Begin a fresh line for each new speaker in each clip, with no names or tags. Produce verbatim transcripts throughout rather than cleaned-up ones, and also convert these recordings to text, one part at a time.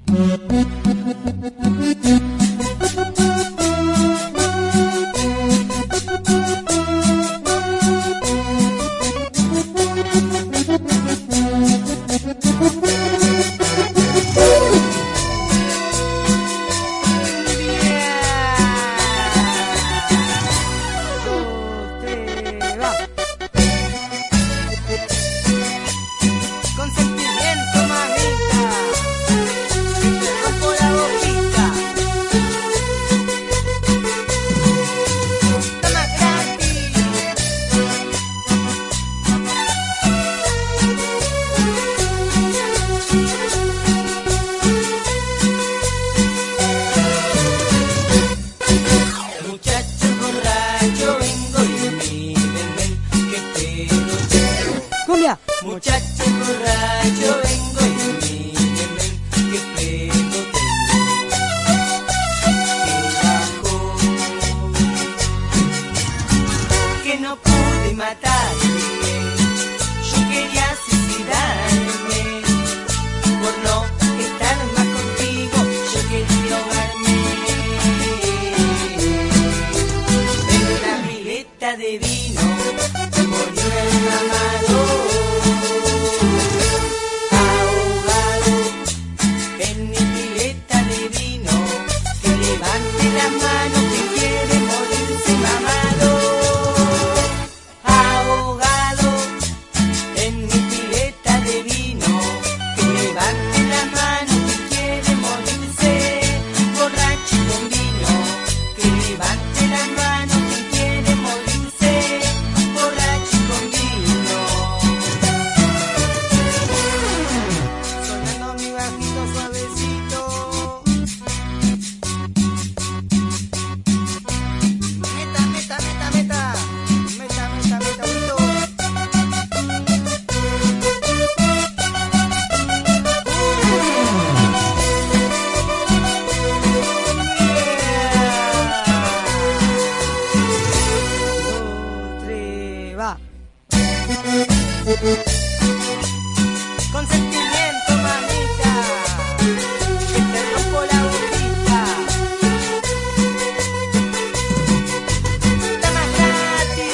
Muchacho borracho vengo y miren, ven, que pelo tengo, que bajo, que no pude matarme, yo quería suicidarme, por no estar más contigo, yo quería ahogarme, en una pileta de vino, morí enamorado. Con sentimiento, mamita, que te rompo la boquita. Está más gratis.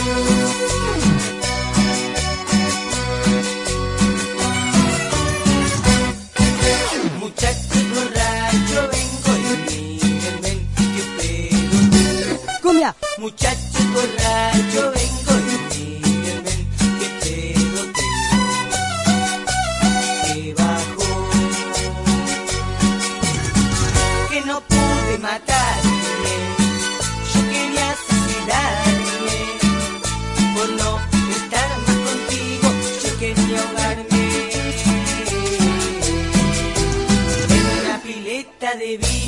Muchacho borracho vengo y miren, ven, que pelo tengo.
¡Cumbia!
Muchacho borracho vengo y miren, ven, que pelo tengo, que bajo, que no pude matarme, yo quería suicidarme, por no estar más contigo, yo quería ahogarme, en una pileta de vino.